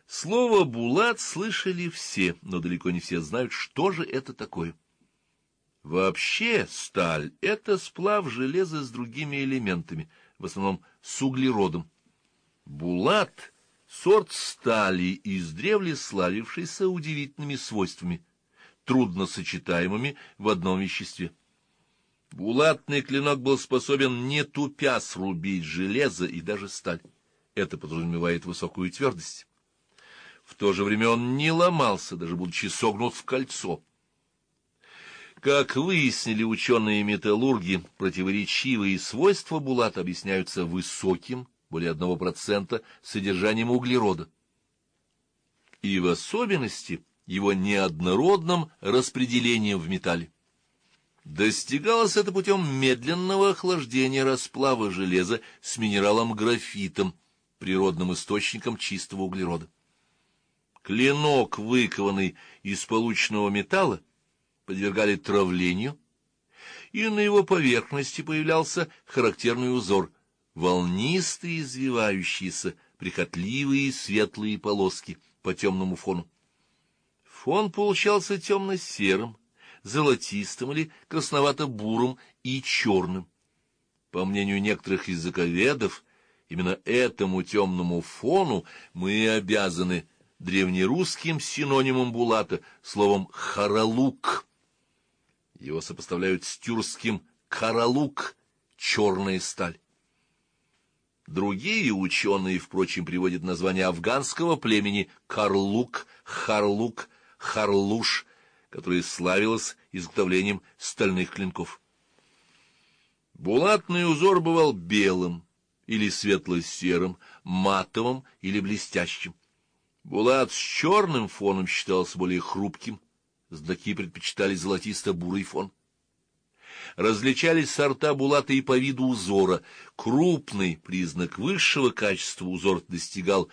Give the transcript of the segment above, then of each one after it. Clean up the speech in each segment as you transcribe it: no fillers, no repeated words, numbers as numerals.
Слово «булат» слышали все, но далеко не все знают, что же это такое. Вообще сталь — это сплав железа с другими элементами, в основном с углеродом. Булат — сорт стали, издревле славившийся удивительными свойствами, трудносочетаемыми в одном веществе. Булатный клинок был способен не тупя срубить железо и даже сталь. Это подразумевает высокую твердость. В то же время он не ломался, даже будучи согнут в кольцо. Как выяснили ученые-металлурги, противоречивые свойства булата объясняются высоким, более 1%, содержанием углерода. И в особенности его неоднородным распределением в металле. Достигалось это путем медленного охлаждения расплава железа с минералом графитом, природным источником чистого углерода. Клинок, выкованный из полученного металла, подвергали травлению, и на его поверхности появлялся характерный узор — волнистые, извивающиеся, прихотливые светлые полоски по темному фону. Фон получался темно-серым, золотистым или красновато-бурым и черным. По мнению некоторых языковедов, именно этому темному фону мы обязаны древнерусским синонимом булата, словом «харалук». Его сопоставляют с тюркским «каралук» — черная сталь. Другие ученые, впрочем, приводят название афганского племени Карлук, Харлук, Харлуш, которое славилось изготовлением стальных клинков. Булатный узор бывал белым или светло-серым, матовым или блестящим. Булат с черным фоном считался более хрупким, знатоки предпочитали золотисто-бурый фон. Различались сорта булата и по виду узора. Крупный, признак высшего качества, узор достигал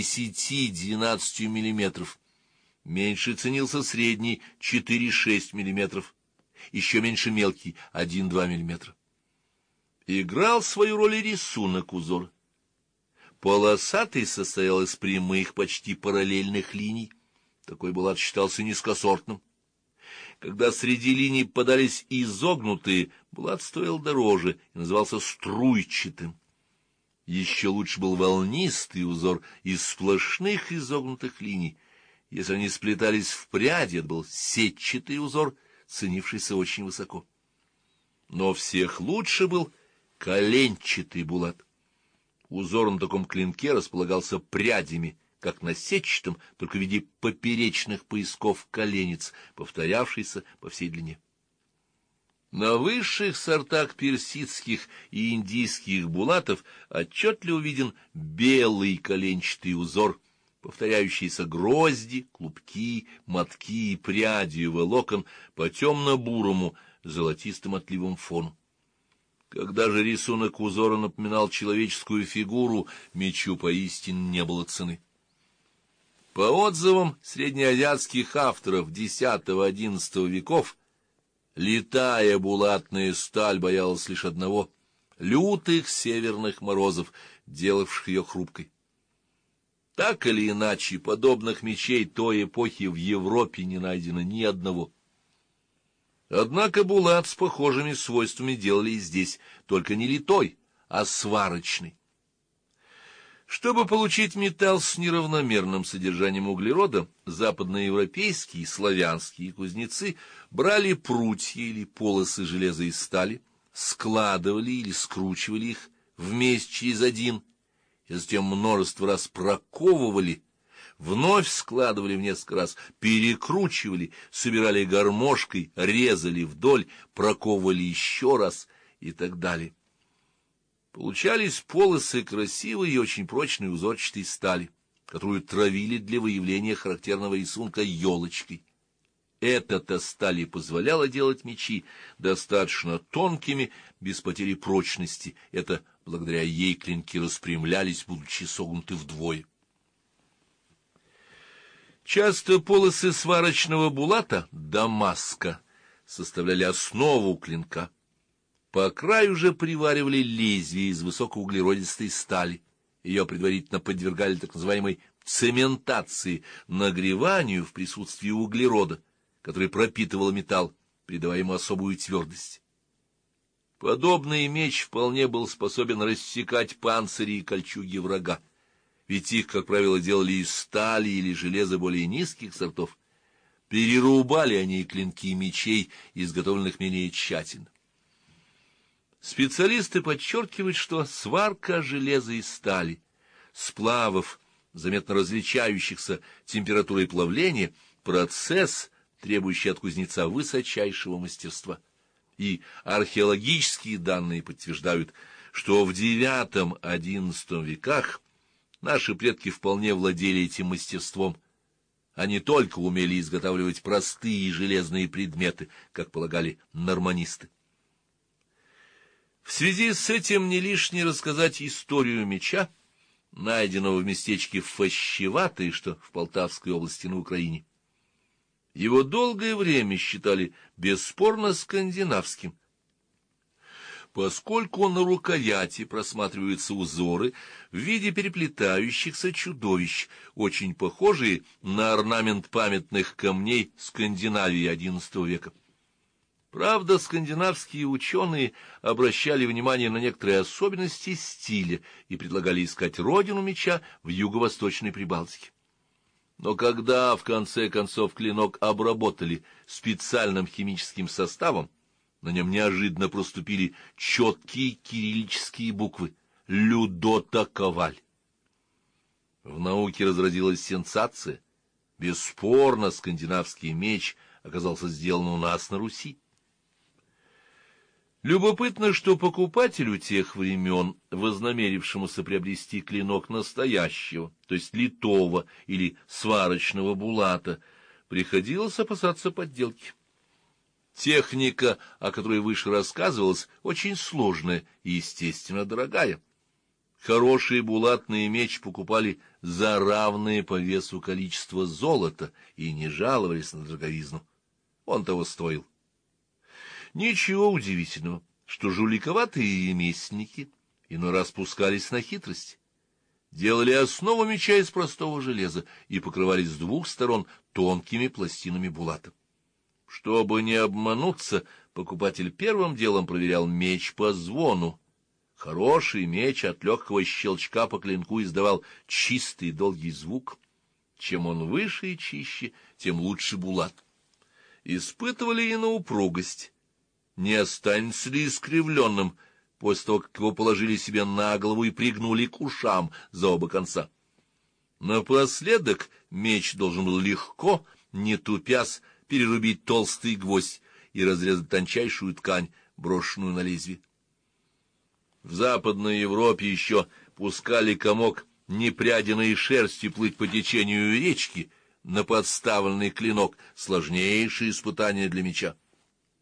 10-12 мм. Меньше ценился средний 4-6 мм. Еще меньше мелкий 1-2 мм. Играл свою роль и рисунок узора. Полосатый состоял из прямых, почти параллельных линий. Такой булат считался низкосортным. Когда среди линий подались изогнутые, булат стоил дороже и назывался струйчатым. Еще лучше был волнистый узор из сплошных изогнутых линий. Если они сплетались в пряди, это был сетчатый узор, ценившийся очень высоко. Но всех лучше был коленчатый булат. Узор на таком клинке располагался прядями, как на сетчатом, только в виде поперечных поясков коленец, повторявшийся по всей длине. На высших сортах персидских и индийских булатов отчетливо виден белый коленчатый узор, повторяющийся грозди, клубки, мотки и пряди волокон по темно-бурому золотистым отливом фону. Когда же рисунок узора напоминал человеческую фигуру, мечу поистине не было цены. По отзывам среднеазиатских авторов X-XI веков, литая булатная сталь боялась лишь одного — лютых северных морозов, делавших ее хрупкой. Так или иначе, подобных мечей той эпохи в Европе не найдено ни одного. Однако булат с похожими свойствами делали и здесь, только не литой, а сварочный. Чтобы получить металл с неравномерным содержанием углерода, западноевропейские и славянские кузнецы брали прутья или полосы железа и стали, складывали или скручивали их вместе через один, и затем множество раз проковывали, вновь складывали в несколько раз, перекручивали, собирали гармошкой, резали вдоль, проковывали еще раз и так далее. Получались полосы красивой и очень прочной узорчатой стали, которую травили для выявления характерного рисунка елочкой. Эта-то сталь и позволяла делать мечи достаточно тонкими, без потери прочности. Это благодаря ей клинки распрямлялись, будучи согнуты вдвое. Часто полосы сварочного булата, дамаска, составляли основу клинка. По краю же приваривали лезвие из высокоуглеродистой стали. Ее предварительно подвергали так называемой цементации, нагреванию в присутствии углерода, который пропитывал металл, придавая ему особую твердость. Подобный меч вполне был способен рассекать панцири и кольчуги врага, ведь их, как правило, делали из стали или железа более низких сортов. Перерубали они и клинки мечей, изготовленных менее тщательно. Специалисты подчеркивают, что сварка железа и стали, сплавов, заметно различающихся температурой плавления, процесс, требующий от кузнеца высочайшего мастерства. И археологические данные подтверждают, что в IX-XI веках наши предки вполне владели этим мастерством. Они только умели изготавливать простые железные предметы, как полагали норманисты. В связи с этим не лишне рассказать историю меча, найденного в местечке Фащеватое, что в Полтавской области на Украине. Его долгое время считали бесспорно скандинавским, поскольку на рукояти просматриваются узоры в виде переплетающихся чудовищ, очень похожие на орнамент памятных камней Скандинавии XI века. Правда, скандинавские ученые обращали внимание на некоторые особенности стиля и предлагали искать родину меча в юго-восточной Прибалтике. Но когда, в конце концов, клинок обработали специальным химическим составом, на нем неожиданно проступили четкие кириллические буквы «Людота Коваль». В науке разразилась сенсация. Бесспорно, скандинавский меч оказался сделан у нас на Руси. Любопытно, что покупателю тех времен, вознамерившемуся приобрести клинок настоящего, то есть литого или сварочного булата, приходилось опасаться подделки. Техника, о которой выше рассказывалось, очень сложная и, естественно, дорогая. Хороший булатный меч покупали за равное по весу количество золота и не жаловались на дороговизну. Он того стоил. Ничего удивительного, что жуликоватые ремесленники иной раз пускались на хитрость. Делали основу меча из простого железа и покрывали с двух сторон тонкими пластинами булата. Чтобы не обмануться, покупатель первым делом проверял меч по звону. Хороший меч от легкого щелчка по клинку издавал чистый долгий звук. Чем он выше и чище, тем лучше булат. Испытывали и на упругость. Не останется ли искривленным после того, как его положили себе на голову и пригнули к ушам за оба конца? Напоследок меч должен был легко, не тупясь, перерубить толстый гвоздь и разрезать тончайшую ткань, брошенную на лезвие. В Западной Европе еще пускали комок непрядиной шерсти плыть по течению речки на подставленный клинок, сложнейшее испытание для меча.